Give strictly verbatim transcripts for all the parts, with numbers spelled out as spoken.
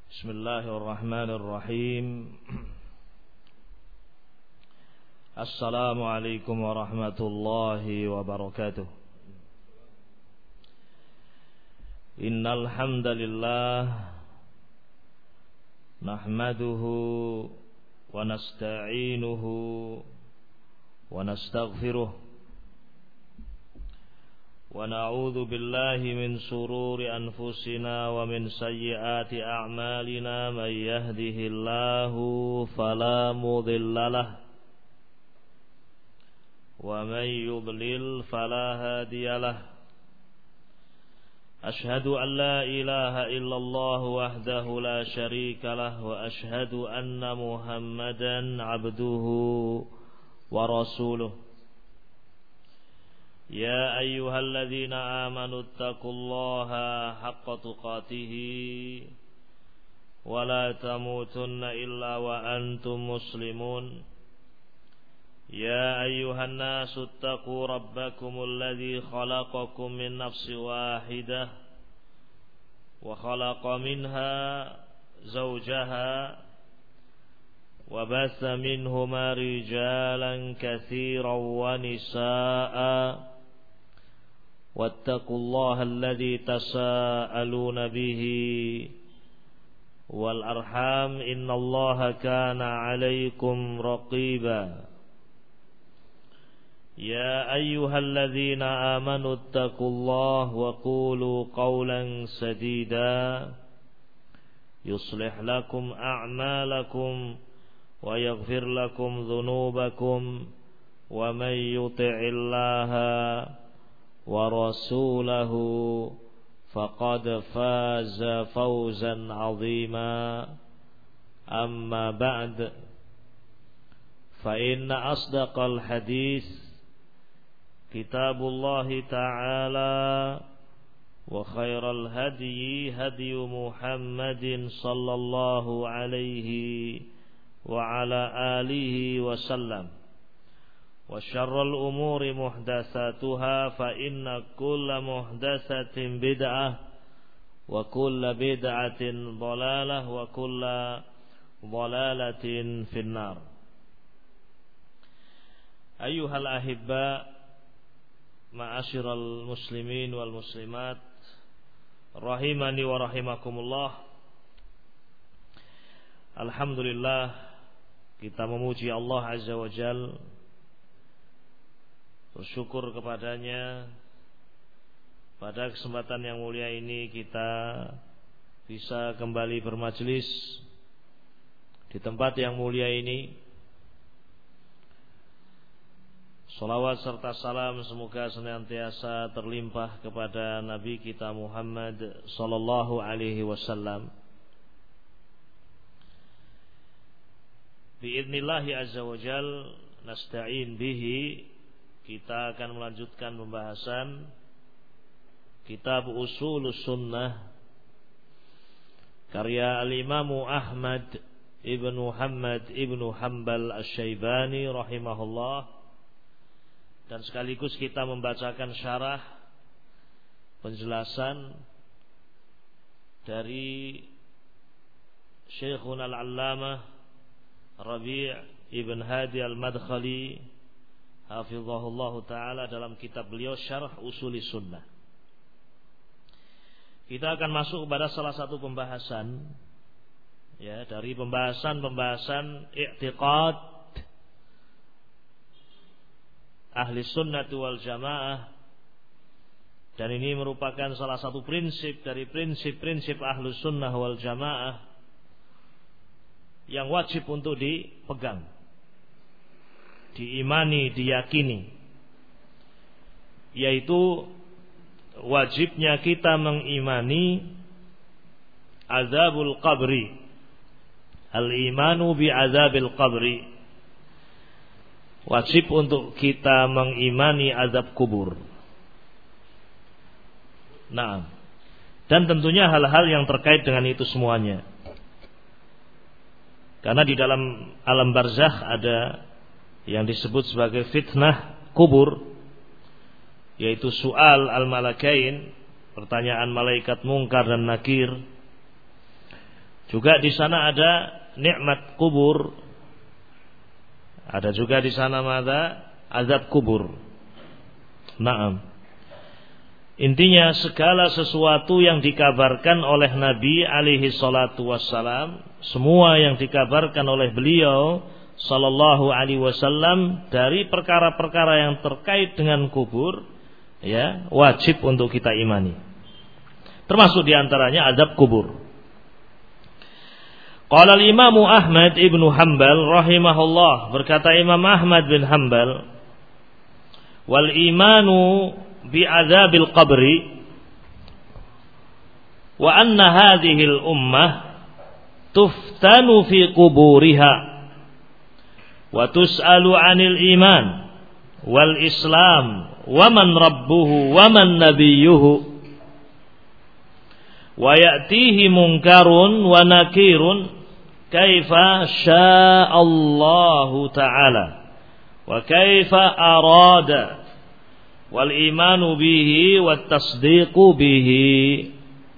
Bismillahirrahmanirrahim. Assalamualaikum warahmatullahi wabarakatuh. Innal hamdalillah nahmaduhu wa nasta'inuhu wa nastaghfiruh wa na'udzu billahi min shururi anfusina wa min sayyiati a'malina may yahdihillahu fala mudhillalah wa may yudlil fala hadiyalah. Ashhadu an la ilaha illallah wahdahu la syarika lah wa ashhadu anna Muhammadan abduhu wa rasuluh. Ya ayyuhalladzina amanu taqullaha haqqa tuqatih wa la tamutunna illa wa antum muslimun. Ya ayyuhan nasu taqu rabbakumul ladzi khalaqakum min nafsin wahidah wa khalaqa minha zawjaha wa bassa minhuma rijalan katsiran wa nisaa'a wattaqullaha alladzi tasaaluna bihi wal arham innallaha kana 'alaikum raqiba. Ya ayyuhalladzina amanu taqullaha wa qulu qawlan sadida yuslih lakum a'malakum wa yaghfir lakum dhunubakum wa may yuti'illaha wa rasulahu faqad faza fawzan 'azima. Amma ba'd, fa inna asdaqal hadis kitabullahi ta'ala wa khairal hadyi hadyu Muhammadin sallallahu alaihi wa ala alihi wa sallam. Wa syarrul umuri muhdatsatuha fa inna kulla muhdatsatin bid'ah wa kulla bid'atin dhalalah wa kulla dhalalatin finnar. Ayyuhal ahibba, ma'asyiral muslimin wal muslimat rahimani wa rahimakumullah. Alhamdulillah, kita memuji Allah Azza wa Jalla, bersyukur kepadanya. Pada kesempatan yang mulia ini kita bisa kembali bermajlis di tempat yang mulia ini. Salawat serta salam semoga senantiasa terlimpah kepada Nabi kita Muhammad sallallahu alaihi wasallam. Bi'idnillahi azza wa jal nasta'in bihi, kita akan melanjutkan pembahasan kitab Ushulus Sunnah karya Al-Imamu Ahmad ibn Muhammad ibn Hanbal Asy-Syaibani rahimahullah. Dan sekaligus kita membacakan syarah penjelasan dari Syekhun Al-Allamah Rabi' ibn Hadi Al-Madkhali hafizahullah ta'ala dalam kitab beliau Syarah Ushuli Sunnah. Kita akan masuk kepada salah satu pembahasan ya dari pembahasan-pembahasan i'tiqad ahli sunnah wal jamaah, dan ini merupakan salah satu prinsip dari prinsip-prinsip ahli sunnah wal jamaah yang wajib untuk dipegang, diimani, diyakini, yaitu wajibnya kita mengimani azabul qabri, al-imanu bi azabil qabri. Wajib untuk kita mengimani azab kubur. Nah, dan tentunya hal-hal yang terkait dengan itu semuanya. Karena di dalam alam barzakh ada yang disebut sebagai fitnah kubur, yaitu soal al-malakain, pertanyaan malaikat Munkar dan Nakir. Juga di sana ada nikmat kubur. Ada juga di sana ada azab kubur. Naam. Intinya segala sesuatu yang dikabarkan oleh Nabi alaihi salatu wassalam, semua yang dikabarkan oleh beliau sallallahu alaihi wasallam dari perkara-perkara yang terkait dengan kubur, ya, wajib untuk kita imani. Termasuk diantaranya azab kubur. Qala al-Imam Ahmad ibnu Hanbal rahimahullah, berkata Imam Ahmad bin Hanbal, wal imanu bi'adzabil qabri wa anna hadhihi al-ummah tuftanu fi quburiha wa tus'alu 'anil iman wal islam wa man rabbuhu wa man nabiyyuhu wa ya'tihi munkarun wa nakirun kaifa sya'allahu ta'ala wa kaifa arada wal imanu bihi wat tasdiqu bihi.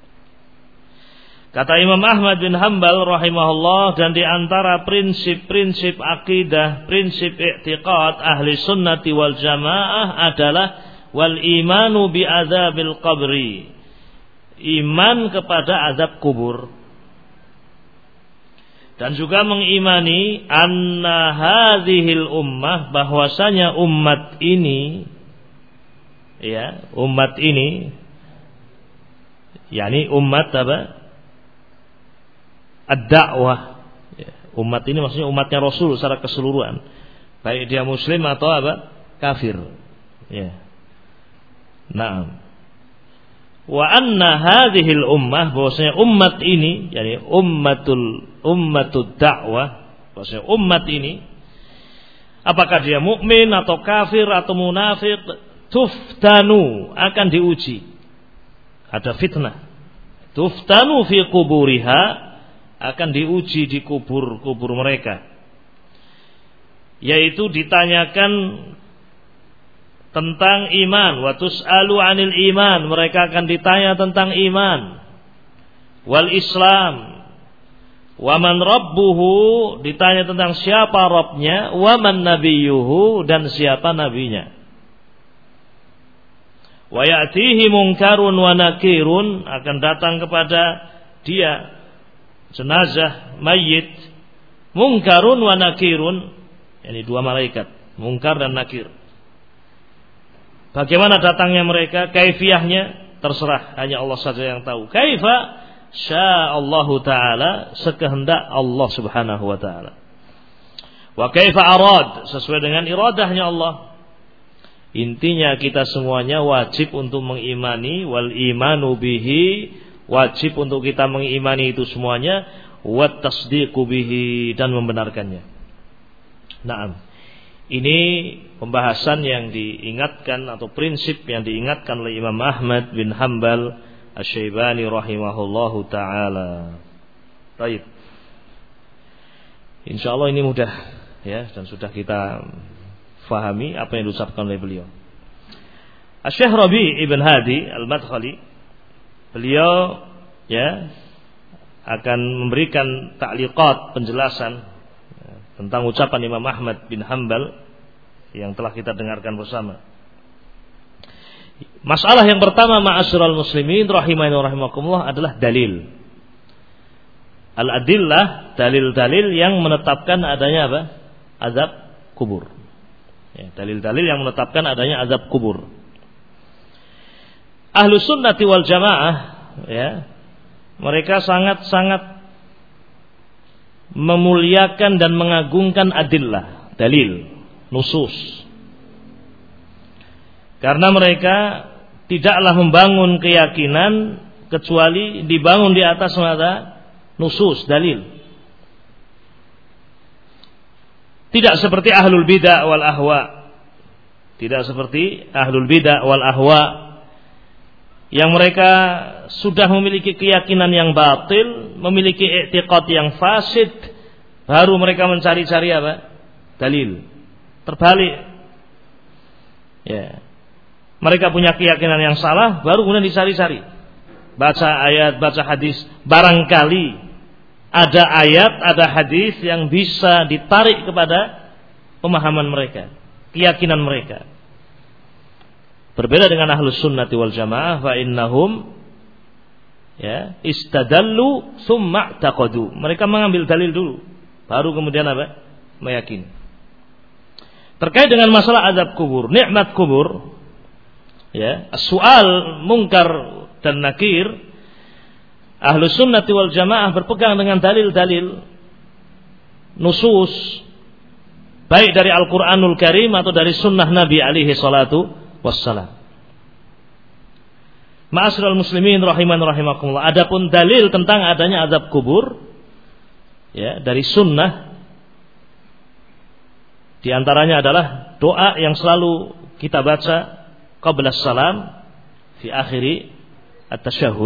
Kata Imam Ahmad bin Hanbal rahimahullah, dan di antara prinsip-prinsip akidah, prinsip i'tiqad ahli sunnati wal jamaah adalah wal imanu bi adzabil qabri, iman kepada azab kubur, dan juga mengimani anna hadhil ummah, bahwasanya umat ini, ya, umat ini, yakni umat apa? Ad-da'wah. Ya, umat ini maksudnya umatnya Rasul secara keseluruhan, baik dia muslim atau apa? Kafir. Ya. Naam. Wa anna hadhil ummah, bahwasanya umat ini, yakni ummatul ummatud da'wah, bahwasanya umat ini, apakah dia mukmin atau kafir atau munafik, tuftanu, akan diuji, ada fitnah. Tuftanu fi quburiha, akan diuji di kubur-kubur mereka, yaitu ditanyakan tentang iman. Wa tus'alu 'anil iman, mereka akan ditanya tentang iman. Wal islam, wa man rabbuhu, ditanya tentang siapa Rabbnya. Wa man nabiyyuhu, dan siapa nabinya. Wa ya'tihi munkarun wa nakirun, akan datang kepada dia jenazah mayit, munkarun wa nakirun, ini dua malaikat, munkar dan nakir. Bagaimana datangnya mereka, kaifiyahnya terserah, hanya Allah saja yang tahu. Kaifa sya'allahu ta'ala, sekehendak Allah subhanahu wa ta'ala. Wa kaifa arad, sesuai dengan iradahnya Allah. Intinya kita semuanya wajib untuk mengimani, wal imanu bihi, wajib untuk kita mengimani itu semuanya, wat tasdiqu bihi, dan membenarkannya. Naam. Ini pembahasan yang diingatkan atau prinsip yang diingatkan oleh Imam Ahmad bin Hanbal Asy-Syaibani rahimahullahu taala. Baik. Insyaallah ini mudah, ya, dan sudah kita fahami apa yang diucapkan oleh beliau. Asy-Syaikh Rabi' Ibn Hadi Al-Madkhali, beliau, ya, akan memberikan ta'liqat, penjelasan, ya, tentang ucapan Imam Ahmad bin Hanbal yang telah kita dengarkan bersama. Masalah yang pertama, ma'asyiral muslimin rahimani wa rahimakumullah, adalah dalil. Al-adillah, dalil-dalil yang menetapkan adanya apa? Azab kubur. Ya, dalil-dalil yang menetapkan adanya azab kubur. Ahlu sunnati wal jamaah, ya, mereka sangat-sangat memuliakan dan mengagungkan adillah, dalil, nusus. Karena mereka tidaklah membangun keyakinan kecuali dibangun di atas mata nusus, dalil. Tidak seperti ahlul bidah wal ahwa. Tidak seperti ahlul bidah wal ahwa, yang mereka sudah memiliki keyakinan yang batil, memiliki i'tiqad yang fasid, baru mereka mencari-cari apa? Dalil. Terbalik. Ya. Mereka punya keyakinan yang salah, baru kemudian dicari-cari. Baca ayat, baca hadis, barangkali ada ayat, ada hadis yang bisa ditarik kepada pemahaman mereka, keyakinan mereka. Berbeda dengan ahlus sunnati wal jamaah, fa innahum ya istadallu summa taqadu. Mereka mengambil dalil dulu, baru kemudian apa? Meyakini. Terkait dengan masalah azab kubur, nikmat kubur, ya, soal mungkar dan nakir, ahlus sunnati wal jamaah berpegang dengan dalil-dalil nusus, baik dari Al-Quranul Karim atau dari sunnah Nabi alaihi salatu wassalam. Ma'asyiral muslimin rahiman rahimakumullah. Adapun dalil tentang adanya azab kubur, ya, dari sunnah, di antaranya adalah doa yang selalu kita baca qabla salam fi akhiri at-tasyahud.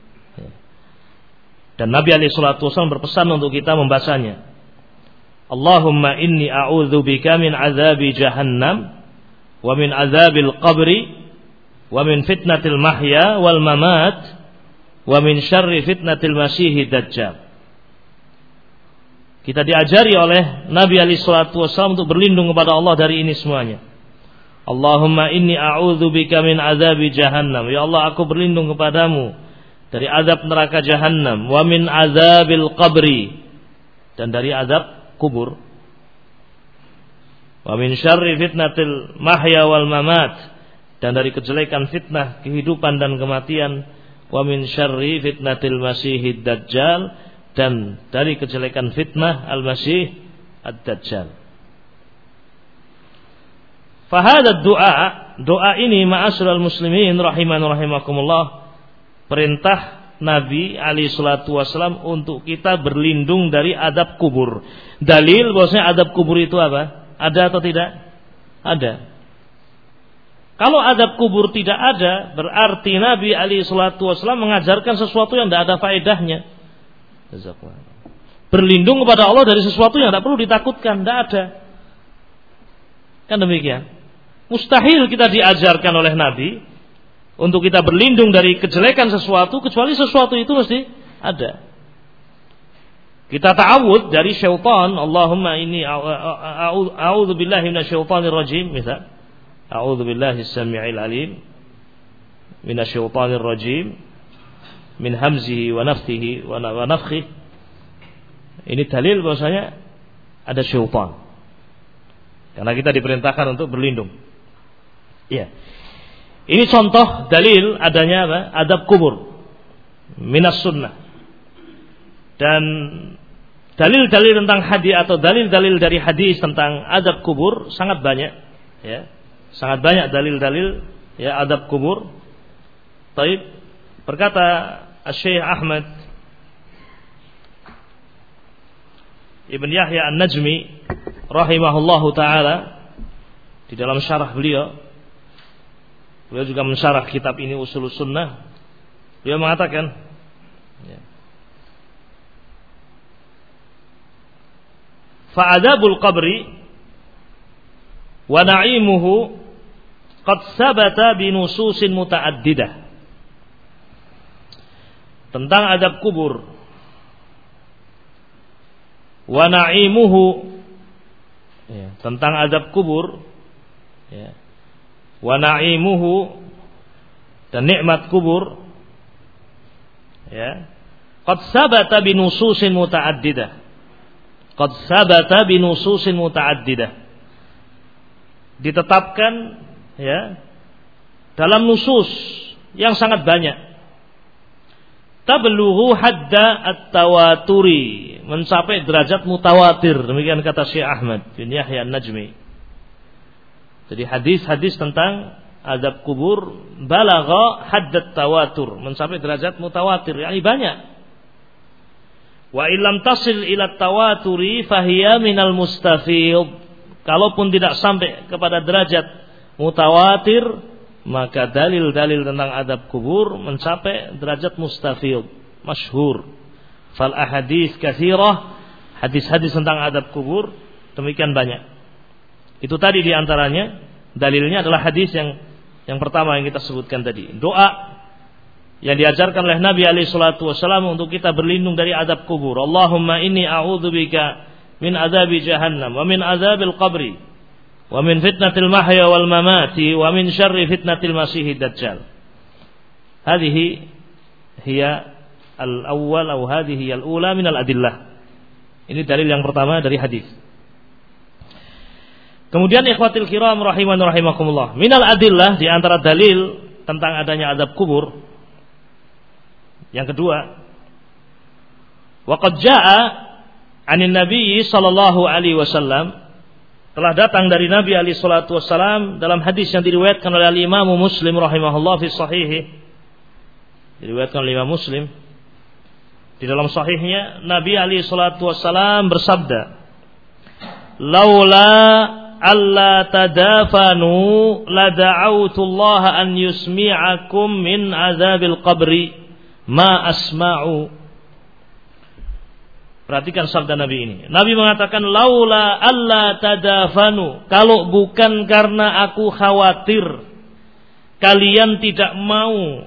Dan Nabi alaihi salatu wasallam berpesan untuk kita membacanya. Allahumma inni a'udzubika min azabi jahannam wa min azabil qabri wa min fitnatil mahya wal mamat wa min syarri fitnatil masiihid dajjal. Kita diajari oleh Nabi alaihi salatu wasallam untuk berlindung kepada Allah dari ini semuanya. Allahumma inni a'udzubika min azabi jahannam. Ya Allah, aku berlindung kepadamu dari azab neraka jahannam, wa min azabil qabri, dan dari azab kubur, wa min syarri fitnatil mahya wal mamat, dan dari kejelekan fitnah kehidupan dan kematian, wa min syarri fitnatil masiihid dajjal, dan dari kejelekan fitnah al-masih ad-dajjal. Fahadad doa, doa ini ma'asyiral muslimin rahiman rahimakumullah, perintah Nabi alaihi salatu wasallam untuk kita berlindung dari adab kubur. Dalil bahwasanya adab kubur itu apa? Ada atau tidak? Ada. Kalau adab kubur tidak ada, berarti Nabi alaihi salatu wasallam mengajarkan sesuatu yang tidak ada faedahnya. Berlindung kepada Allah dari sesuatu yang tidak perlu ditakutkan, tidak ada. Kan demikian. Mustahil kita diajarkan oleh Nabi untuk kita berlindung dari kejelekan sesuatu, kecuali sesuatu itu mesti ada. Kita ta'awud dari syaitan. Allahumma inni a'udzu billahi minasyaitonir rajim, misal. A'udzu billahi as-sami'il alim minasyaitonir rajim min hamzihi wa nafthihi wa nafthihi. Ini dalil bahwasanya ada syaitan. Karena kita diperintahkan untuk berlindung. Iya. Ini contoh dalil adanya apa? Adab kubur minas sunnah. Dan dalil-dalil tentang hadis atau dalil-dalil dari hadis tentang adab kubur sangat banyak, ya. Sangat banyak dalil-dalil ya adab kubur. Baik, berkata Syekh Ahmad Ibn Yahya An-Najmi rahimahullahu taala di dalam syarah beliau, beliau juga mensyarah kitab ini Ushulus Sunnah. Beliau mengatakan, ya, fa'adabul qabri wa na'imuhu qad sabata bi nususin muta'addidah. Tentang adab kubur, wa na'imuhu, ya, tentang adab kubur, ya, wa na'imuhu, dan nikmat kubur, ya, qad sabata bi nususin muta'addidah. Qad sabata bi nususin muta'addidah. Ditetapkan, ya, dalam nusus yang sangat banyak. Tablughu hadda at-tawaturi, mencapai derajat mutawatir, demikian kata Syekh Ahmad bin Yahya An-Najmi. Jadi hadis-hadis tentang adab kubur balagha haddat tawatur, mencapai derajat mutawatir, yakni banyak. Wa illam tasil ila tawaturi fahiya minal mustafid. Kalaupun tidak sampai kepada derajat mutawatir, maka dalil-dalil tentang adab kubur mencapai derajat mustafid, masyhur. Fal ahadits katsirah, hadis-hadis tentang adab kubur demikian banyak. Itu tadi di antaranya dalilnya adalah hadis yang yang pertama yang kita sebutkan tadi. Doa yang diajarkan oleh Nabi alaihi salatu wasallam untuk kita berlindung dari azab kubur. Allahumma inni a'udzubika min azabi jahannam wa min azabil qabri wa min fitnatil mahya wal mamati wa min syarri fitnatil masihid dajjal. Hadhihi hiya al-awwal atau hadhihi al-ula min al-adillah. Ini dalil yang pertama dari hadis. Kemudian ikhwatil kiram rahiman rahimakumullah. Min al-adillah, di antara dalil tentang adanya azab kubur. Yang kedua, waqad jaa'a 'anin Nabi sallallahu alaihi wasallam, telah datang dari Nabi alaihi salatu wasallam dalam hadis yang diriwayatkan oleh Imam Muslim rahimahullah fi sahihih. Diriwayatkan oleh Imam Muslim di dalam sahihnya, Nabi alaihi salatu wasallam bersabda, "Laula alla tadafanu la da'awtu Allah an yusmi'akum min azabil qabri ma asma'u." Perhatikan sabda Nabi ini. Nabi mengatakan, laula alla tadafanu, kalau bukan karena aku khawatir kalian tidak mau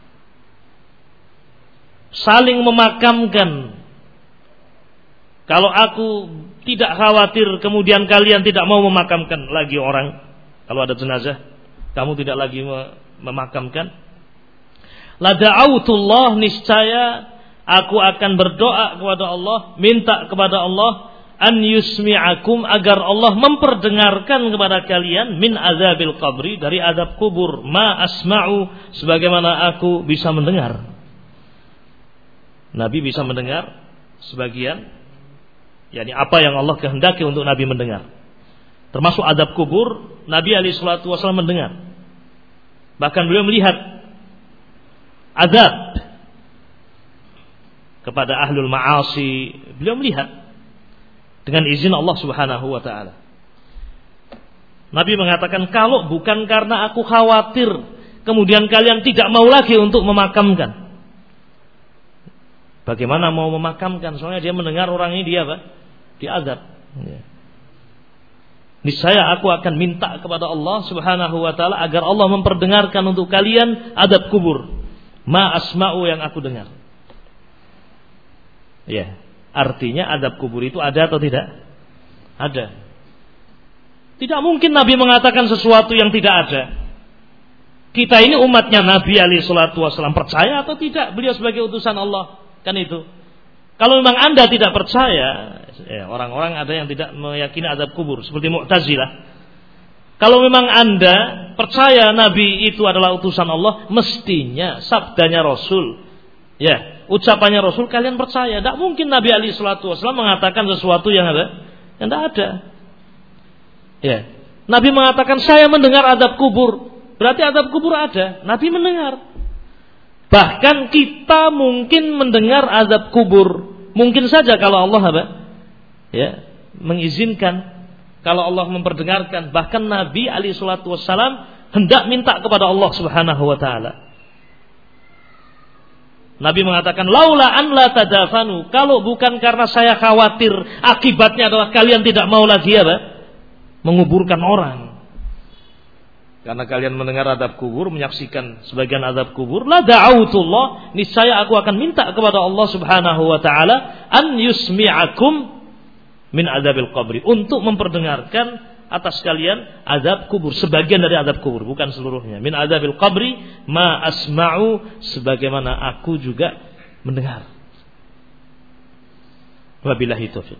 saling memakamkan. Kalau aku tidak khawatir kemudian kalian tidak mau memakamkan lagi orang, kalau ada jenazah kamu tidak lagi memakamkan, la da'autullah, niscaya aku akan berdoa kepada Allah, minta kepada Allah, an yusmi'akum, agar Allah memperdengarkan kepada kalian min azabil qabri, dari azab kubur, ma asma'u, sebagaimana aku bisa mendengar. Nabi bisa mendengar sebagian, yakni apa yang Allah kehendaki untuk Nabi mendengar. Termasuk azab kubur, Nabi alaihi salatu wasallam mendengar. Bahkan beliau melihat azab kepada ahlul ma'asi, beliau melihat dengan izin Allah Subhanahu wa taala. Nabi mengatakan, kalau bukan karena aku khawatir kemudian kalian tidak mau lagi untuk memakamkan. Bagaimana mau memakamkan? Soalnya dia mendengar orang ini dia apa? Diazab. Ya. Niscaya aku akan minta kepada Allah Subhanahu wa taala agar Allah memperdengarkan untuk kalian azab kubur. Ma asma'u, yang aku dengar. Ya, artinya azab kubur itu ada atau tidak? Ada. Tidak mungkin Nabi mengatakan sesuatu yang tidak ada. Kita ini umatnya Nabi alaihi salatu wasallam, percaya atau tidak beliau sebagai utusan Allah? Kan itu. Kalau memang Anda tidak percaya, ya, orang-orang ada yang tidak meyakini azab kubur seperti Mu'tazilah. Kalau memang Anda percaya Nabi itu adalah utusan Allah, mestinya sabdanya Rasul, ya, ucapannya Rasul kalian percaya. Tidak mungkin Nabi alaihi salatu wasallam mengatakan sesuatu yang ada, yang tidak ada. Ya. Nabi mengatakan saya mendengar azab kubur, berarti azab kubur ada. Nabi mendengar. Bahkan kita mungkin mendengar azab kubur, mungkin saja kalau Allah apa? Ya, mengizinkan, kalau Allah memperdengarkan. Bahkan Nabi alaihi salatu wassalam hendak minta kepada Allah Subhanahu wa taala. Nabi mengatakan, laula an la tadafanu, kalau bukan karena saya khawatir akibatnya adalah kalian tidak mau lagi apa? Menguburkan orang. Karena kalian mendengar azab kubur, menyaksikan sebagian azab kubur, la da'autullah, niscaya aku akan minta kepada Allah Subhanahu wa taala an yusmi'akum min azabil qabri, untuk memperdengarkan atas kalian azab kubur, sebagian dari azab kubur, bukan seluruhnya. Min azabil qabri ma asma'u, sebagaimana aku juga mendengar. Wabillahi taufiq.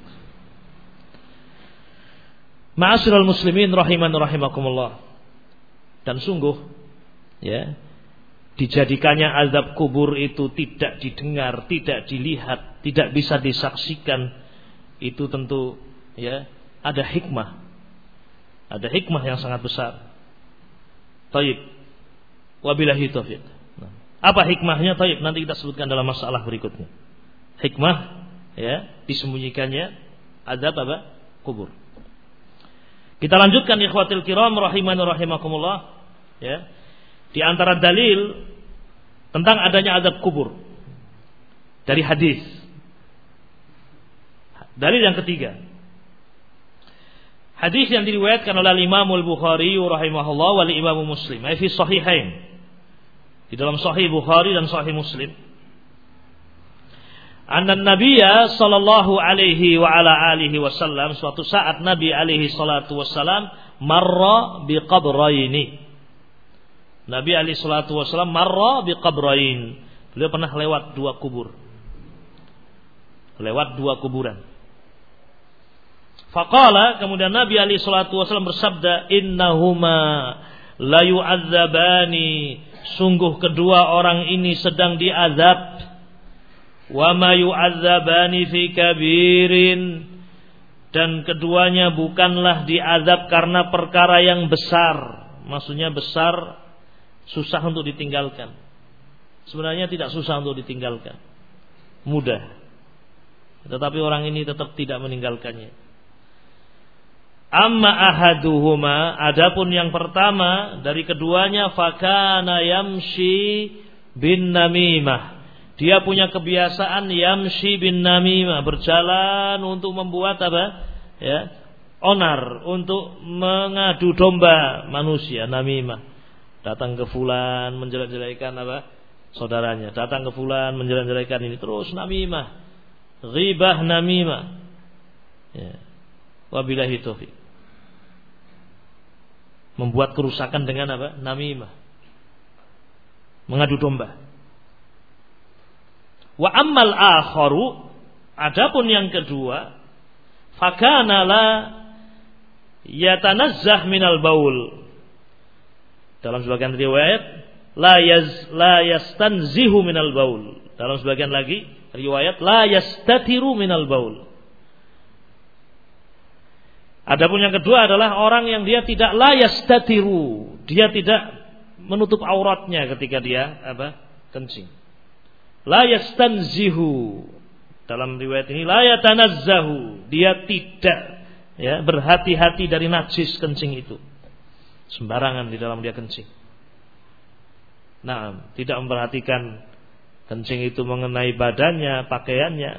Ma'asyiral muslimin rahiman rahimakumullah. Dan sungguh, ya, dijadikannya azab kubur itu tidak didengar, tidak dilihat, tidak bisa disaksikan, itu tentu, ya, ada hikmah, ada hikmah yang sangat besar. Taib, wabillahi taufiq. Nah, apa hikmahnya? Taib, nanti kita sebutkan dalam masalah berikutnya. Hikmah, ya, disembunyikannya azab apa? Kubur. Kita lanjutkan ikhwatil kiram rahimani rahimakumullah, ya. Di antara dalil tentang adanya azab kubur dari hadis. Dalil yang ketiga. Hadis yang diriwayatkan oleh Imam Al-Bukhari rahimahullah wa Imam Muslim, fi sahihain. Di dalam Sahih Bukhari dan Sahih Muslim. Anna Nabiyya sallallahu alaihi wa ala alihi wasallam, suatu saat Nabi alaihi salatu wasallam marra bi qabraini. Nabi alaihi salatu wasallam marra bi qabrain. Beliau pernah lewat dua kubur. Lewat dua kuburan. Faqala, kemudian Nabi alaihi salatu wasallam bersabda, innahuma la yu'adzabani, sungguh kedua orang ini sedang diazab. Wa ma yu'adzabani fi kabirin, dan keduanya bukanlah diazab karena perkara yang besar. Maksudnya besar, susah untuk ditinggalkan. Sebenarnya tidak susah untuk ditinggalkan, mudah. Tetapi orang ini tetap tidak meninggalkannya. Amma ahaduhuma, adapun yang pertama dari keduanya, fakana yamshi bin namimah. Dia punya kebiasaan yamshi bin namimah, berjalan untuk membuat apa? Ya, onar, untuk mengadu domba manusia, namimah. Datang ke fulan menjelek-jelekan apa? Saudaranya. Datang ke fulan menjelek-jelekan ini, terus namimah. Ghibah namimah. Ya. Wabillahi taufiq. Membuat kerusakan dengan apa? Namimah. Mengadu domba. Wa ammal akharu, adapun yang kedua, fakana la yatanazzah minal baul. Dalam sebagian riwayat la yaz la yastanzihu minal baul. Dalam sebagian lagi riwayat la yastatiru minal baul. Adapun yang kedua adalah orang yang dia tidak la yastatiru, dia tidak menutup auratnya ketika dia apa? Kencing. La yastanzihu. Dalam riwayat ini la yatanazzahu, dia tidak ya berhati-hati dari najis kencing itu. Sembarangan di dalam dia kencing. Nah, tidak memperhatikan kencing itu mengenai badannya, pakaiannya.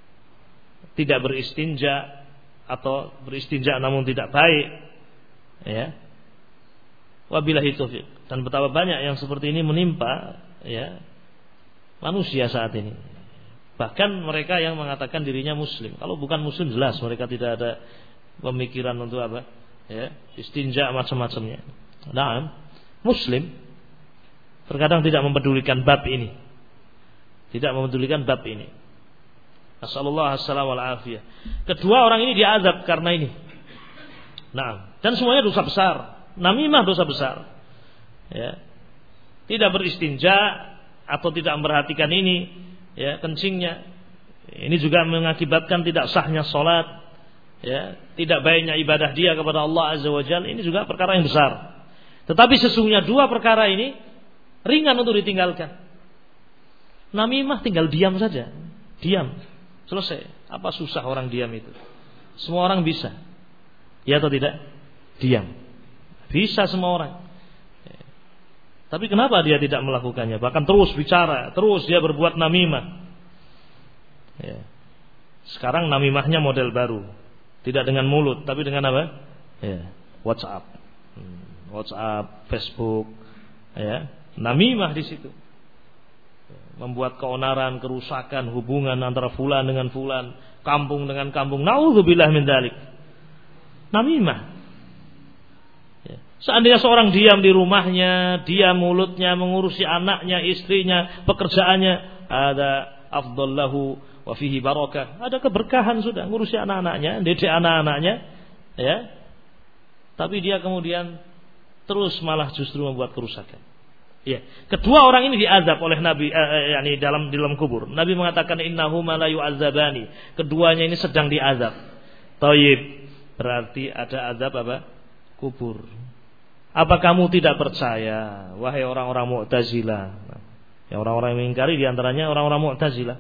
Tidak beristinja atau beristinja namun tidak baik, ya. Wabillahi taufiq. Dan betapa banyak yang seperti ini menimpa ya manusia saat ini. Bahkan mereka yang mengatakan dirinya muslim, kalau bukan muslim jelas mereka tidak ada pemikiran untuk apa? Ya, istinja macam-macamnya. Nah, muslim terkadang tidak mempedulikan bab ini. Tidak mempedulikan bab ini. Nasallallahu alaihi wasallam. Kedua orang ini diazab karena ini. Nah, dan semuanya dosa besar. Namimah dosa besar. Ya. Tidak beristinja atau tidak memperhatikan ini, ya, kencingnya. Ini juga mengakibatkan tidak sahnya salat, ya, tidak baiknya ibadah dia kepada Allah Azza wa Jalla. Ini juga perkara yang besar. Tetapi sesungguhnya dua perkara ini ringan untuk ditinggalkan. Namimah tinggal diam saja. Diam. Selesai. Apa susah orang diam itu? Semua orang bisa. Ya atau tidak? Diam. Bisa semua orang. Tapi kenapa dia tidak melakukannya? Bahkan terus bicara, terus dia berbuat namimah. Ya. Sekarang namimahnya model baru. Tidak dengan mulut, tapi dengan apa? Ya. WhatsApp. WhatsApp, Facebook, ya. Namimah di situ. Membuat keonaran, kerusakan hubungan antara fulan dengan fulan, kampung dengan kampung. Nauzubillah min dzalik. Namimah. Ya. Seandainya seorang diam di rumahnya, diam mulutnya mengurusi anaknya, istrinya, pekerjaannya, ada afdallahu wa fihi barakah. Ada keberkahan sudah ngurusi anak-anaknya, didik anak-anaknya, ya. Tapi dia kemudian terus malah justru membuat kerusakan. Ya. Kedua orang ini diazab oleh Nabi, eh, yakni dalam dalam kubur. Nabi mengatakan innahuma la yu'adzabani. Keduanya ini sedang diazab. Thayyib. Berarti ada azab apa? Kubur. Apa kamu tidak percaya, wahai orang-orang Mu'tazilah? Ya, orang-orang yang mengingkari di antaranya orang-orang Mu'tazilah.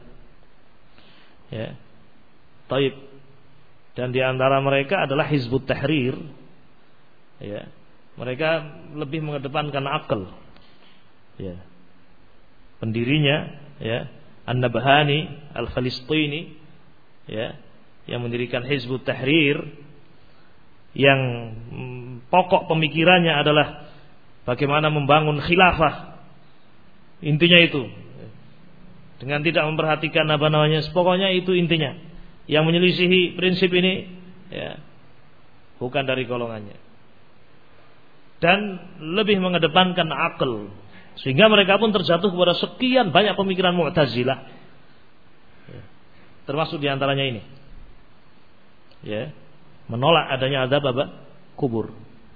Ya. Thayyib. Dan di antara mereka adalah Hizbut Tahrir. Ya. Mereka lebih mengedepankan akal. Ya. Pendirinya ya An-Nabhani Al-Falistini ya yang mendirikan Hizbut Tahrir, yang mm, pokok pemikirannya adalah bagaimana membangun khilafah Intinya itu. Dengan tidak memperhatikan apa namanya, pokoknya itu intinya. Yang menyelisihi prinsip ini ya bukan dari golongannya. Dan lebih mengedepankan akal, sehingga mereka pun terjatuh kepada sekian banyak pemikiran Mu'tazilah. Ya. Termasuk diantaranya ini. Ya, menolak adanya azab apa? Kubur.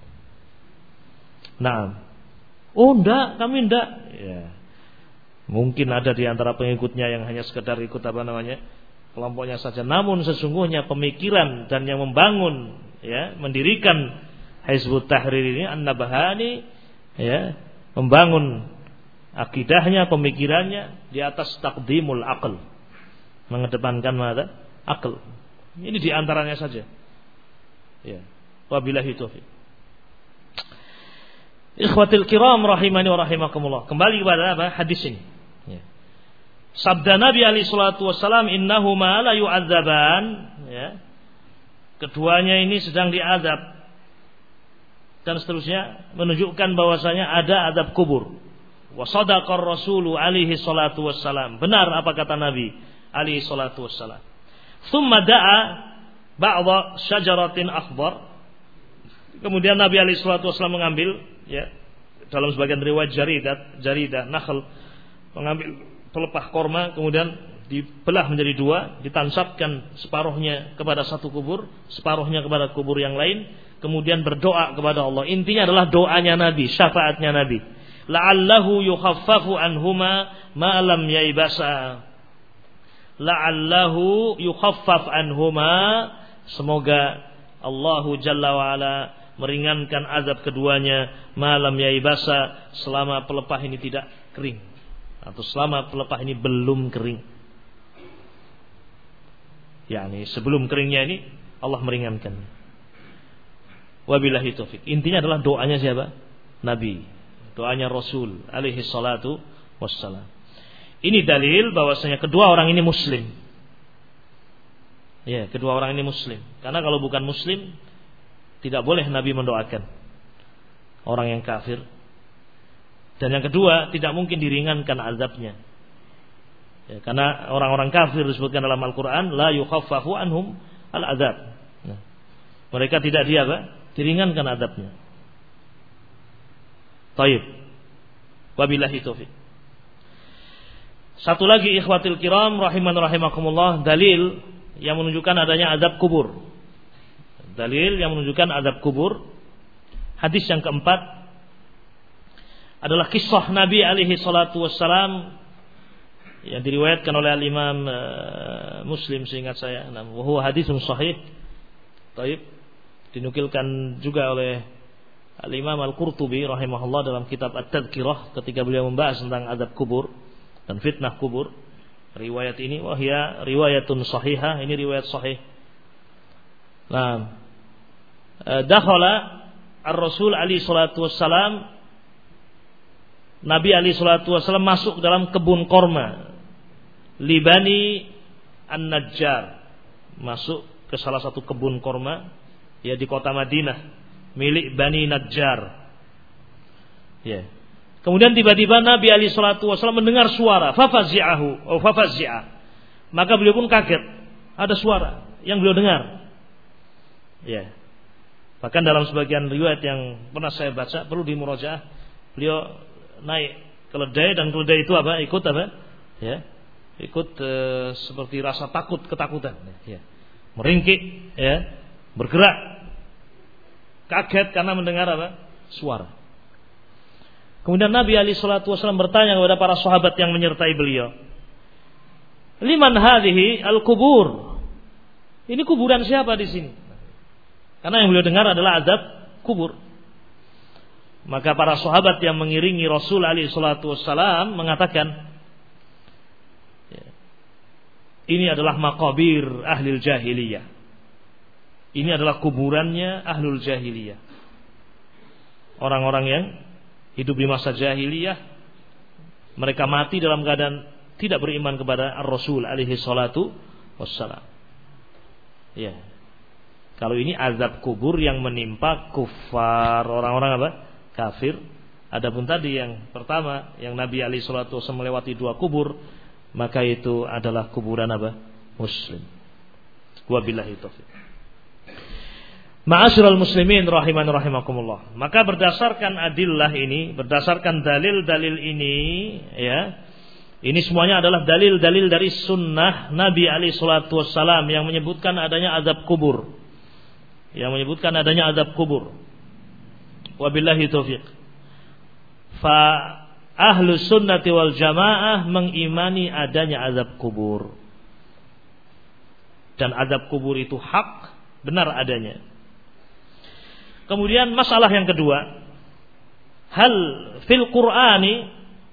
Nah, oh enggak, kami enggak. Ya. Mungkin ada di antara pengikutnya yang hanya sekedar ikut apa namanya kelompoknya saja. Namun sesungguhnya pemikiran dan yang membangun, ya, mendirikan Hizbut Tahrir ini An-Nabhani, ya, membangun akidahnya, pemikirannya di atas taqdimul aql, mengedepankan mana? Akal. Ini di antaranya saja. Ya. Wabillahi taufiq. Ikhwatil kiram rahimani wa rahimakumullah. Kembali kepada apa? Hadis ini. Ya. Sabda Nabi alaihi salatu wasallam, innahuma la yu'adzaban, ya. Keduanya ini sedang diazab. Dan seterusnya menunjukkan bahwasanya ada azab kubur. Wa sadaqar rasulu alaihi salatu wassalam. Benar apa kata Nabi alaihi salatu wassalam. Tsumma da'a ba'dha syajaratin akhdar. Kemudian Nabi alaihi salatu wassalam mengambil, ya, dalam sebagian riwayat jaridah, jaridah nakhl, mengambil pelepah korma, kemudian dibelah menjadi dua, ditansapkan separuhnya kepada satu kubur, separuhnya kepada kubur yang lain, kemudian berdoa kepada Allah. Intinya adalah doanya Nabi, syafaatnya Nabi. La'allahu yukhaffafu anhuma ma lam yaibasa. La'allahu yukhaffaf anhuma, semoga Allah Jalla wa Ala meringankan azab keduanya malam yaibasa, selama pelepah ini tidak kering, atau selama pelepah ini belum kering. yakni sebelum keringnya ini Allah meringankan. Wabillahi taufik. Intinya adalah doanya siapa? Nabi. Doanya Rasul alaihi salatu wassalam. Ini dalil bahwasanya kedua orang ini muslim. Ya, kedua orang ini muslim. Karena kalau bukan muslim tidak boleh Nabi mendoakan orang yang kafir. Dan yang kedua, tidak mungkin diringankan azabnya. Ya, karena orang-orang kafir disebutkan dalam Al-Quran, la yukhaffafu anhum al-azab. Nah, mereka tidak dia apa? Diringankan azabnya. Taib. Wabillahi taufiq. Satu lagi ikhwatil kiram rahiman rahimakumullah, dalil yang menunjukkan adanya azab kubur. Dalil yang menunjukkan azab kubur. Hadis yang keempat adalah kisah Nabi alaihi salatu wassalam yang diriwayatkan oleh al-Imam uh, Muslim seingat saya. Nah, wa huwa hadisun sahih. Taib. Dinukilkan juga oleh al-Imam Al-Qurtubi rahimahullah dalam kitab At-Tadhkirah ketika beliau membahas tentang azab kubur dan fitnah kubur. Riwayat ini wahia riwayatun sahihah, ini riwayat sahih. Nah, dakhala ar-Rasul alaihi salatu wassalam, Nabi alaihi salatu wassalam masuk dalam kebun korma Libani An-Najjar, masuk ke salah satu kebun korma ya di kota Madinah milik Bani Najjar. Ya. Kemudian tiba-tiba Nabi alaihi salatu wasallam mendengar suara, fafazi'ahu, oh fafazi'a. Maka beliau pun kaget, ada suara yang beliau dengar. Ya. Bahkan dalam sebagian riwayat yang pernah saya baca, perlu dimurajaah, beliau naik keledai dan keledai itu apa? Ikut apa? Ya. Ikut e, seperti rasa takut, ketakutan, ya. Meringkik, ya, bergerak. Kaget karena mendengar apa? Suara. Kemudian Nabi alaihi salatu wasallam bertanya kepada para sahabat yang menyertai beliau, "Liman hadhihi al-kubur?" Ini kuburan siapa di sini? Karena yang beliau dengar adalah azab kubur. Maka para sahabat yang mengiringi Rasul alaihi salatu wasallam mengatakan, ini adalah maqabir ahlil jahiliyah. Ini adalah kuburannya ahlul jahiliyah. Orang-orang yang hidup di masa jahiliyah, mereka mati dalam keadaan tidak beriman kepada Ar-Rasul alaihi salatu wassalam. Ya. Kalau ini azab kubur yang menimpa kufar, orang-orang apa? Kafir. Adapun tadi yang pertama, yang Nabi alaihi salatu wasallam melewati dua kubur, maka itu adalah kuburan apa? Muslim. Wabillahi taufiq. Ma'asyiral muslimin rahiman rahimakumullah. Maka berdasarkan adillah ini, berdasarkan dalil-dalil ini, ya, ini semuanya adalah dalil-dalil dari sunnah Nabi alaihi salatu wasallam yang menyebutkan adanya azab kubur, yang menyebutkan adanya azab kubur. Wabillahi taufiq. Fa ahlu sunnati wal jamaah mengimani adanya azab kubur, dan azab kubur itu hak, benar adanya. Kemudian masalah yang kedua, hal fil Qur'ani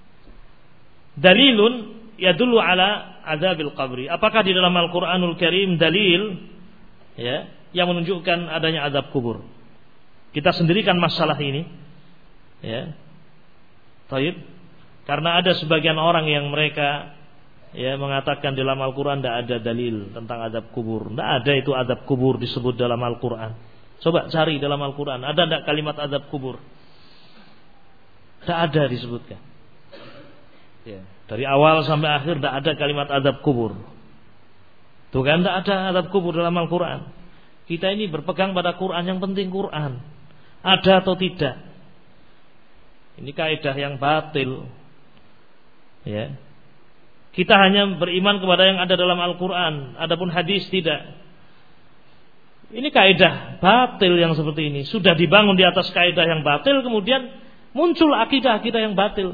dalilun yadullu ala azabil qabri. Apakah di dalam Al-Qur'anul Karim dalil, ya, yang menunjukkan adanya azab kubur? Kita sendirikan masalah ini, ya. Taib. Karena ada sebagian orang yang mereka, ya, mengatakan dalam Al-Quran tidak ada dalil tentang azab kubur. Tidak ada itu azab kubur disebut dalam Al-Quran. Coba cari dalam Al-Quran, ada tidak kalimat azab kubur? Tidak ada disebutkan, ya. Dari awal sampai akhir tidak ada kalimat azab kubur. Tuh kan, tidak ada azab kubur dalam Al-Quran. Kita ini berpegang pada Quran, yang penting Quran ada atau tidak. Ini kaidah yang batil, ya. Kita hanya beriman kepada yang ada dalam Al-Quran, adapun hadis tidak. Ini kaidah batil yang seperti ini. Sudah dibangun di atas kaidah yang batil, kemudian muncul akidah-akidah yang batil.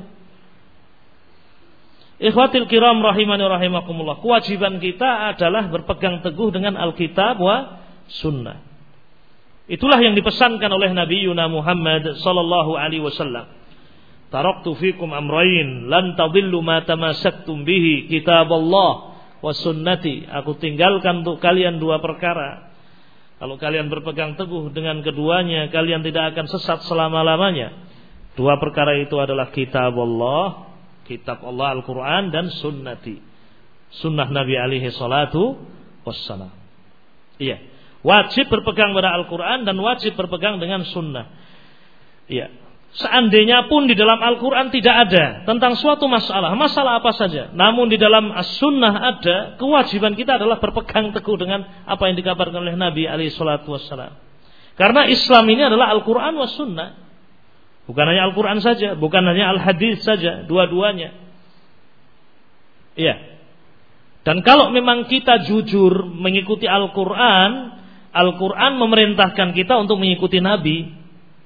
Ikhwatil kiram rahimani rahimakumullah. Kewajiban kita adalah berpegang teguh dengan Alkitab wa Sunnah. Itulah yang dipesankan oleh Nabi Yuna Muhammad sallallahu alaihi wasallam. Taraktu fikum amrayn lan tadillu ma tamassaktum bihi kitaballah wa sunnati. Aku tinggalkan untuk kalian dua perkara. Kalau kalian berpegang teguh dengan keduanya, kalian tidak akan sesat selama-lamanya. Dua perkara itu adalah kitabullah, kitab Allah Al-Quran, dan sunnati, sunnah Nabi alaihi salatu wassalam. Iya, wajib berpegang pada Al-Quran dan wajib berpegang dengan sunnah. Iya. Seandainya pun di dalam Al-Quran tidak ada tentang suatu masalah, masalah apa saja, namun di dalam As-Sunnah ada, kewajiban kita adalah berpegang teguh dengan apa yang dikabarkan oleh Nabi alaihi salatu wassalam. Karena Islam ini adalah Al-Quran was Sunnah. Bukan hanya Al-Quran saja, bukan hanya Al-Hadis saja, dua-duanya. Iya. Dan kalau memang kita jujur mengikuti Al-Quran, Al-Quran memerintahkan kita untuk mengikuti Nabi.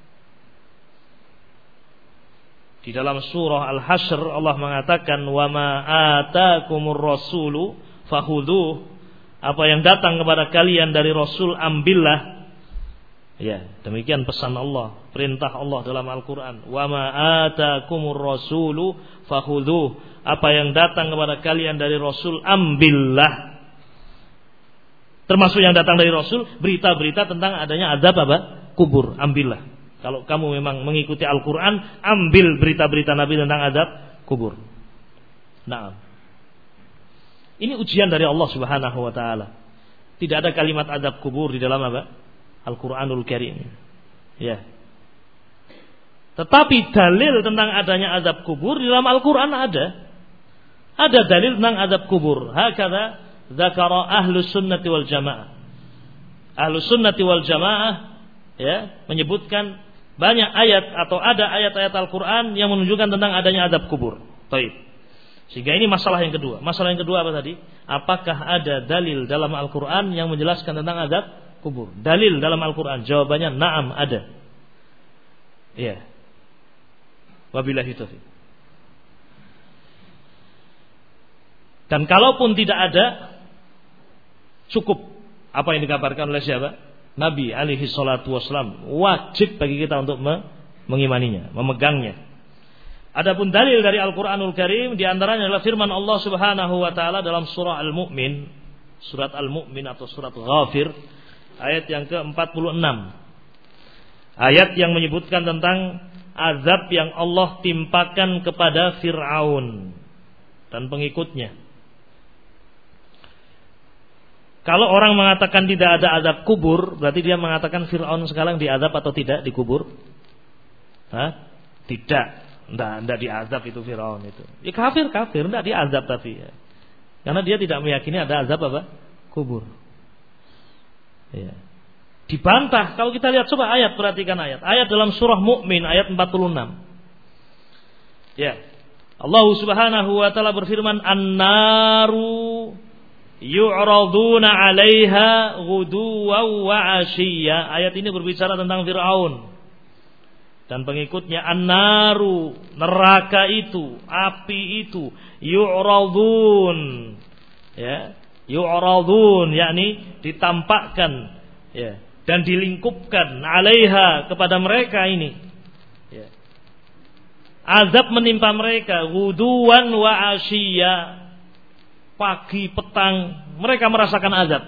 Di dalam surah Al-Hasyr Allah mengatakan, wa ma atakumur rasulu fakhudhuh. Apa yang datang kepada kalian dari Rasul, ambillah. Ya, demikian pesan Allah, perintah Allah dalam Al-Quran. Wa ma atakumur rasulu fakhudhuh. Apa yang datang kepada kalian dari Rasul, ambillah. Termasuk yang datang dari Rasul, berita-berita tentang adanya azab apa? Kubur, ambillah. Kalau kamu memang mengikuti Al-Quran, ambil berita-berita Nabi tentang azab kubur. Nah, ini ujian dari Allah Subhanahu wa ta'ala. Tidak ada kalimat azab kubur di dalam apa? Al-Quranul Karim, ya. Tetapi dalil tentang adanya azab kubur di dalam Al-Quran ada. Ada dalil tentang azab kubur. Hakadha dzakara ahlus sunnati wal jamaah. Ahlus sunnati wal jamaah, ya, menyebutkan banyak ayat atau ada ayat-ayat Al-Quran yang menunjukkan tentang adanya azab kubur. Baik. Sehingga ini masalah yang kedua. Masalah yang kedua apa tadi? Apakah ada dalil dalam Al-Quran yang menjelaskan tentang azab kubur? Dalil dalam Al-Quran. Jawabannya na'am, ada. Iya. Wabillahi taufiq. Dan kalaupun tidak ada, cukup apa yang dikabarkan oleh siapa? Nabi alaihi salatu wassalam. Wajib bagi kita untuk mengimaninya, memegangnya. Adapun dalil dari Al-Quranul Karim, di antaranya adalah firman Allah Subhanahu wa ta'ala dalam surah Al-Mu'min, surat Al-Mu'min atau surat Ghafir, ayat yang ke empat puluh enam. Ayat yang menyebutkan tentang azab yang Allah timpakan kepada Fir'aun dan pengikutnya. Kalau orang mengatakan tidak ada azab kubur, berarti dia mengatakan Fir'aun sekarang diazab atau tidak dikubur? Hah? Tidak, enggak, enggak diazab itu Firaun itu. Ya kafir, kafir, enggak diazab tapi ya. Karena dia tidak meyakini ada azab apa? Kubur. Ya. Dibantah. Kalau kita lihat coba ayat, perhatikan ayat. Ayat dalam surah Mukmin ayat empat puluh enam. Ya. Allah Subhanahu wa taala berfirman, "An-naru yu'raduna 'alaiha ghuduwan wa 'ashiyya." Ayat ini berbicara tentang Firaun dan pengikutnya. An-naru, neraka itu, api itu, yu'radun, ya, yu'radun, yakni ditampakkan, ya, dan dilingkupkan 'alaiha, kepada mereka ini, ya. Azab menimpa mereka ghuduwan wa 'ashiyya, pagi petang mereka merasakan azab.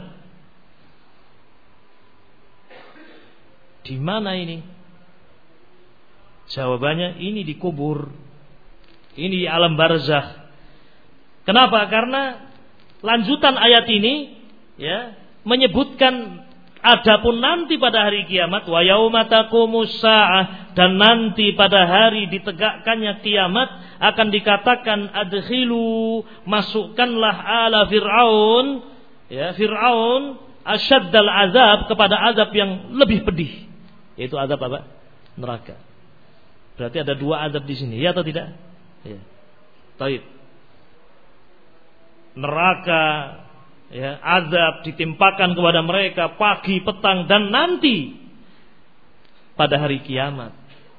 Di mana ini? Jawabannya ini di kubur. Ini di alam barzakh. Kenapa? Karena lanjutan ayat ini ya menyebutkan adapun nanti pada hari kiamat, wa yauma taqumus saah, dan nanti pada hari ditegakkannya kiamat akan dikatakan adkhilu, masukkanlah ala Fir'aun, ya, Fir'aun asyaddal azab, kepada azab yang lebih pedih, yaitu azab apa? Neraka. Berarti ada dua azab di sini, ya atau tidak? Ya. Baik. Neraka, ya, azab ditimpakan kepada mereka pagi, petang, dan nanti pada hari kiamat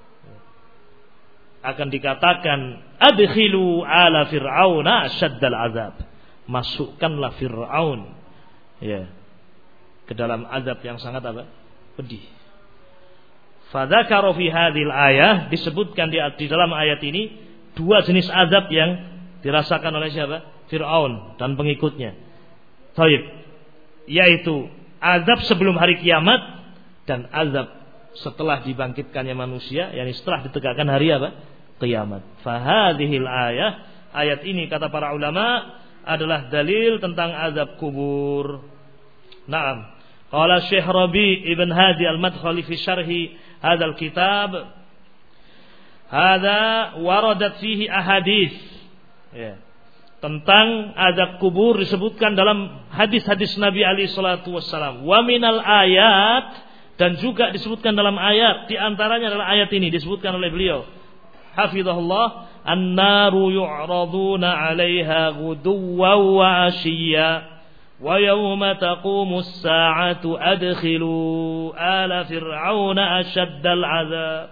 akan dikatakan adkhilu ala fir'auna asyaddal azab, masukkanlah Fir'aun, ya, ke dalam azab yang sangat apa? Pedih. Fadzakara fi hadhil ayah, disebutkan di, di dalam ayat ini dua jenis azab yang dirasakan oleh siapa? Fir'aun dan pengikutnya. Taib, yaitu azab sebelum hari kiamat dan azab setelah dibangkitkannya manusia, yakni setelah ditegakkan hari apa? Kiamat. Fahadhil ayah, ayat ini kata para ulama adalah dalil tentang azab kubur. Naam. Qala Syekh Rabi ibn Hadi al-Madkhali fi syarhi hadzal kitab, hadza waradat fihi ahadits, ya, tentang azab kubur disebutkan dalam hadis-hadis Nabi alaihi salatu wassalam. Wa minal ayat, dan juga disebutkan dalam ayat, di antaranya adalah ayat ini disebutkan oleh beliau hafizahullah, an-naru yu'raduna 'alaiha ghuduwan wa 'ashiyya wa yawma taqumus sa'atu adkhilu ala fir'auna asyaddal 'adzab.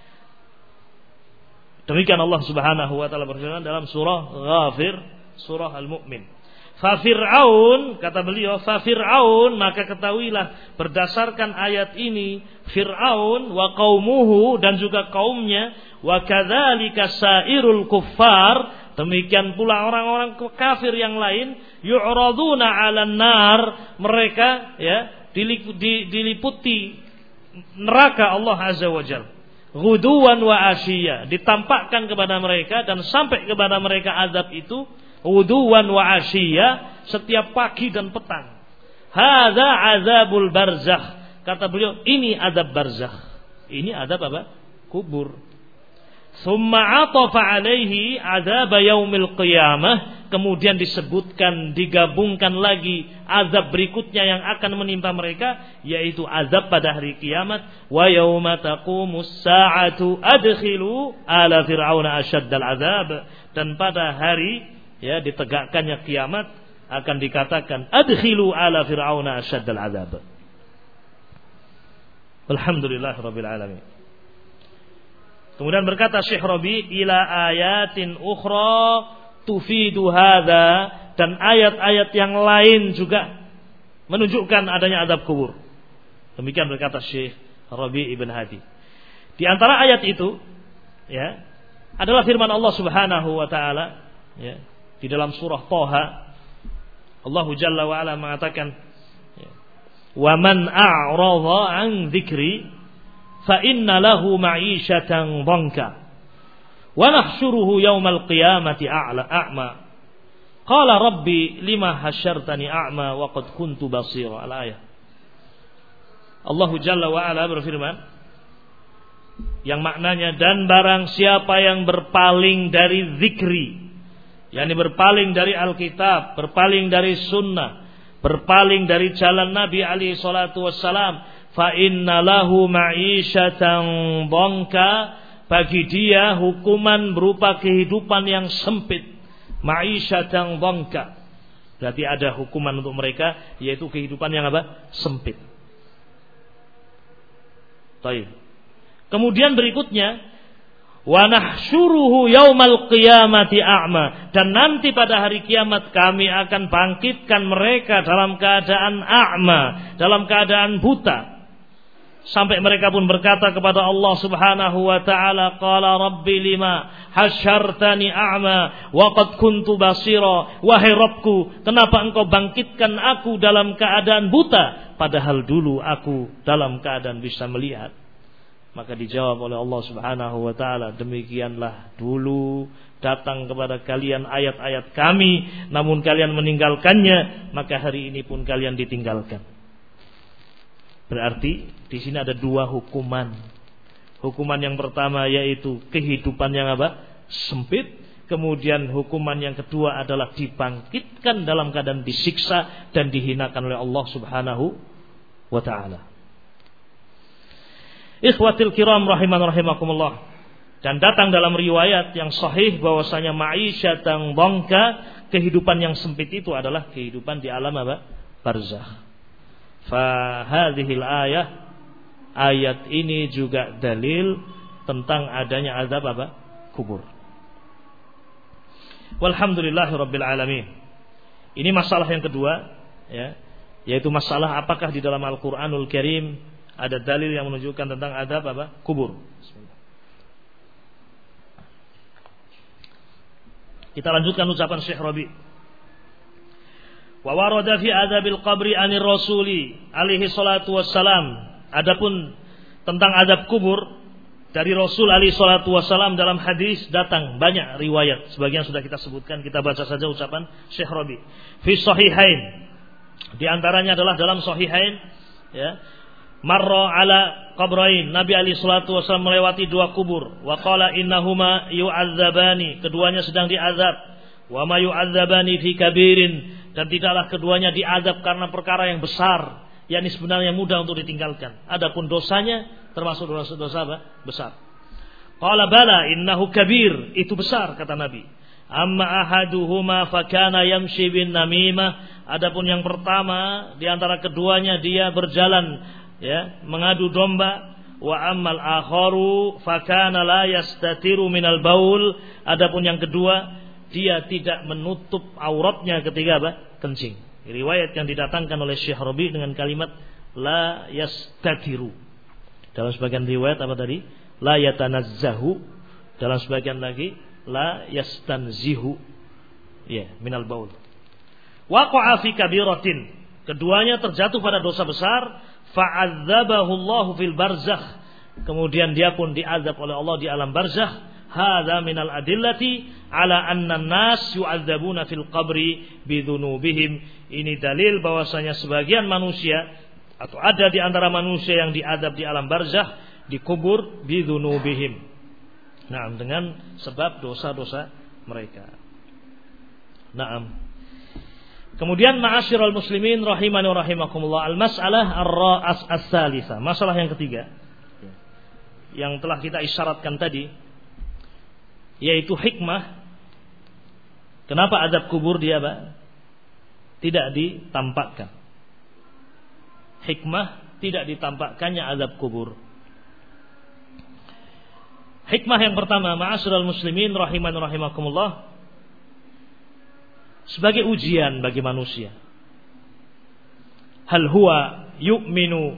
Demikian Allah Subhanahu wa taala berfirman dalam surah Ghafir, surah Al-Mu'min. Fa Fir'aun, kata beliau, fa Fir'aun, maka ketahuilah berdasarkan ayat ini, Fir'aun wa qaumuhu, dan juga kaumnya, wa kadzalika sairul kuffar, demikian pula orang-orang kafir yang lain, yu'raduna 'alan nar, mereka ya diliputi neraka Allah Azza wa Jalla. Ghuduwan wa ashiya, ditampakkan kepada mereka dan sampai kepada mereka azab itu ghuduwan wa ashiya, setiap pagi dan petang. Hadza azabul barzakh, kata beliau, ini azab barzakh, ini azab apa? Kubur. Summa atafa alaihi azab yaumil qiyamah, kemudian disebutkan, digabungkan lagi azab berikutnya yang akan menimpa mereka, yaitu azab pada hari kiamat. Wa yauma taqumus sa'atu adkhilu ala fir'auna asyaddal azab, dan pada hari ya ditegakkannya kiamat akan dikatakan adkhilu ala fir'auna asyaddal azab. Alhamdulillahirabbil alamin. Kemudian berkata Syekh Rabi, ila ayatin ukhra tufidu hadza, dan ayat-ayat yang lain juga menunjukkan adanya azab kubur. Demikian berkata Syekh Rabi ibn Hadi. Di antara ayat itu ya adalah firman Allah Subhanahu wa taala ya di dalam surah Thaha. Allah Jalla wa ala mengatakan, ya, wa man a'radha an dzikri fa inna lahu ma'isyatan dhanka wa nahsyuruhu yaumal qiyamati a'la a'ma qala rabbi lima hasyartani a'ma wa qad kuntu basira. Al-ayah. Allah Jalla wa ala berfirman, yang maknanya dan barang siapa yang berpaling dari zikri, yakni berpaling dari Alkitab, berpaling dari sunnah, berpaling dari jalan Nabi alaihi salatu wassalam, fa inna lahu ma'isyatan dhanka, bagi dia hukuman berupa kehidupan yang sempit. Ma'isyatan dhanka, berarti ada hukuman untuk mereka, yaitu kehidupan yang apa? Sempit. Baik. Kemudian berikutnya, wa nahsyuruhu yaumal qiyamati a'ma, dan nanti pada hari kiamat kami akan bangkitkan mereka dalam keadaan a'ma, dalam keadaan buta. Sampai mereka pun berkata kepada Allah Subhanahu wa taala, qala rabbi lima hasyartani a'ma wa qad kuntu basira, wahai Rabbku, kenapa engkau bangkitkan aku dalam keadaan buta padahal dulu aku dalam keadaan bisa melihat? Maka dijawab oleh Allah Subhanahu wa taala, demikianlah dulu datang kepada kalian ayat-ayat kami, namun kalian meninggalkannya, maka hari ini pun kalian ditinggalkan. Berarti di sini ada dua hukuman. Hukuman yang pertama yaitu kehidupan yang apa? Sempit. Kemudian hukuman yang kedua adalah dibangkitkan dalam keadaan disiksa dan dihinakan oleh Allah Subhanahu wa taala. Ikhwatil kiram rahiman rahimakumullah. Dan datang dalam riwayat yang sahih bahwasanya ma'isyatan dhanka, kehidupan yang sempit itu adalah kehidupan di alam apa? Barzakh. Fa hadhil ayah, ayat ini juga dalil tentang adanya azab apa? Kubur. Walhamdulillahirabbil alamin. Ini masalah yang kedua, ya, yaitu masalah apakah di dalam Al-Qur'anul Karim ada dalil yang menunjukkan tentang azab apa? Kubur. Kita lanjutkan ucapan Syekh Rabi. Wa warada fi adzabil qabri anir rasuli alaihi salatu wassalam. Adapun tentang azab kubur dari Rasul alaihi salatu wassalam dalam hadis datang banyak riwayat. Sebagian sudah kita sebutkan, kita baca saja ucapan Syekh Rabi. Fi sahihain. Di antaranya adalah dalam sahihain, ya. Marra ala qabrain, Nabi alaihi salatu wassalam melewati dua kubur. Wa qala innahuma yu'adzabani, keduanya sedang diazab. Wa ma yu'adzabani fi kabirin, dan tidaklah keduanya diazab karena perkara yang besar, yakni sebenarnya mudah untuk ditinggalkan. Adapun dosanya termasuk dosa-dosa apa? Besar. Qala bala innahu kabir, itu besar kata Nabi. Amma ahaduhuma fakana yamshi bin namimah, adapun yang pertama di antara keduanya dia berjalan, ya, mengadu domba. Wa ammal akharu fakana la yastatiru minal baul, adapun yang kedua dia tidak menutup auratnya ketika apa? Kencing. Riwayat yang didatangkan oleh Syekh Rabi dengan kalimat la yastatiru. Dalam sebagian riwayat apa tadi? La yatanazzahu. Dalam sebagian lagi la yastanzihu. Ya, minal baul. Waqa'a fi kabiratin. Keduanya terjatuh pada dosa besar, fa'adzabahu Allah fil barzakh. Kemudian dia pun diazab oleh Allah di alam barzakh. Hadza minal adillati ala anna an-nas yu'adzabuna fil qabri bidunubihim. Ini dalil bahwasanya sebagian manusia atau ada di antara manusia yang diazab di alam barzakh, dikubur bidunubihim. Naam, dengan sebab dosa-dosa mereka. Naam. Kemudian ma'asyiral muslimin rahimani wa rahimakumullah, al-mas'alah ar-ra'as as-salisa, masalah yang ketiga yang telah kita isyaratkan tadi, yaitu hikmah kenapa azab kubur dia Pak tidak ditampakkan. Hikmah tidak ditampakkannya azab kubur. Hikmah yang pertama, ma'asyiral muslimin rahiman rahimakumullah, sebagai ujian bagi manusia. Hal huwa yu'minu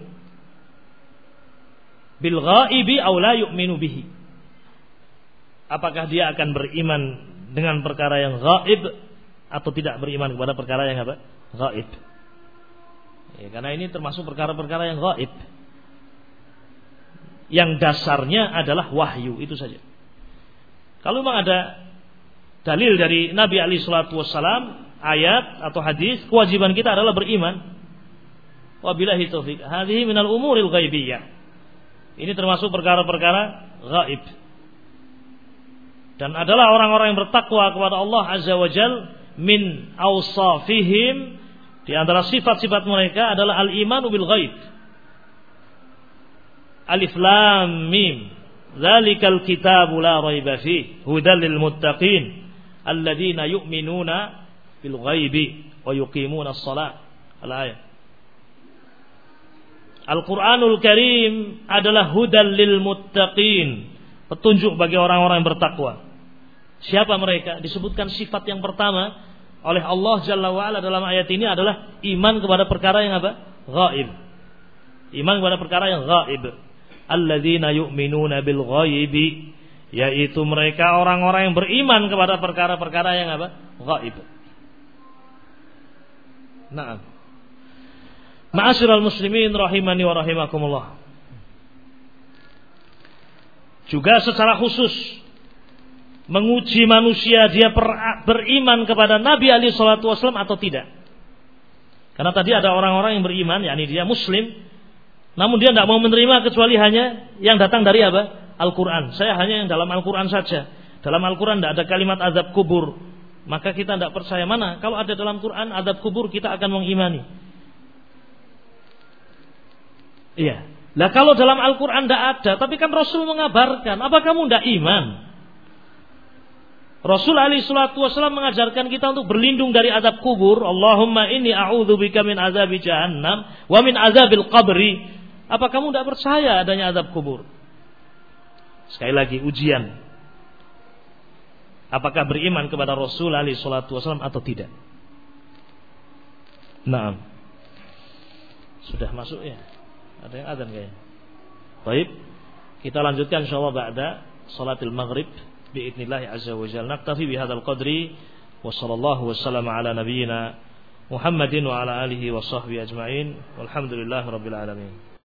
bil ghaibi aw la yu'minu bihi? Apakah dia akan beriman dengan perkara yang gaib atau tidak beriman kepada perkara yang apa? Gaib. Ya, karena ini termasuk perkara-perkara yang gaib. Yang dasarnya adalah wahyu, itu saja. Kalau memang ada dalil dari Nabi alaihi salatu wassalam, ayat atau hadis, kewajiban kita adalah beriman. Wabillahi taufik. Hadhihi minal umuril ghaibiyah. Ini termasuk perkara-perkara gaib. Dan adalah orang-orang yang bertakwa kepada Allah Azza wa Jal, min awsafihim, di antara sifat-sifat mereka adalah al-imanu bil ghaib. Alif lam mim, dzalikal kitabu la raiba fihi hudal lil muttaqin alladzina yu'minuna bil ghaibi wa yuqimuna as-shalah. Al-ayat. Al-Qur'anul Karim adalah hudal lil muttaqin, petunjuk bagi orang-orang yang bertakwa. Siapa mereka? Disebutkan sifat yang pertama oleh Allah Jalla wa'ala dalam ayat ini adalah iman kepada perkara yang apa? Ghaib. Iman kepada perkara yang ghaib. Alladzina yu'minuna bil ghaibi, yaitu mereka orang-orang yang beriman kepada perkara-perkara yang apa? Ghaib. Naam. Ma'asyiral muslimin rahimani wa rahimakumullah. Juga secara khusus menguji manusia dia beriman kepada Nabi alaihi salatu wasallam atau tidak. Karena tadi ada orang-orang yang beriman, yakni dia muslim, namun dia tidak mau menerima kecuali hanya yang datang dari apa? Al-Quran. Saya hanya yang dalam Al-Quran saja. Dalam Al-Quran tidak ada kalimat azab kubur, maka kita tidak percaya. Mana? Kalau ada dalam Quran azab kubur, kita akan mengimani. Iya. Lah kalau dalam Al-Quran tidak ada, tapi kan Rasul mengabarkan, apa kamu tidak iman? Rasul alaihi salatu wasallam mengajarkan kita untuk berlindung dari azab kubur. Allahumma inni a'udzubika min azabi jahannam wa min azabil qabri. Apa kamu tidak percaya adanya azab kubur? Sekali lagi ujian. Apakah beriman kepada Rasul alaihi salatu wasallam atau tidak? Naam. Sudah masuk ya? Ada yang adzan kayaknya. Baik. Kita lanjutkan insyaallah ba'da salatil maghrib biidznillah azza wa jalla. Naktafi bihadzal qadri wa sallallahu wasallam ala nabiyyina Muhammadin wa ala alihi wa sahbihi ajma'in. Walhamdulillahirabbil alamin.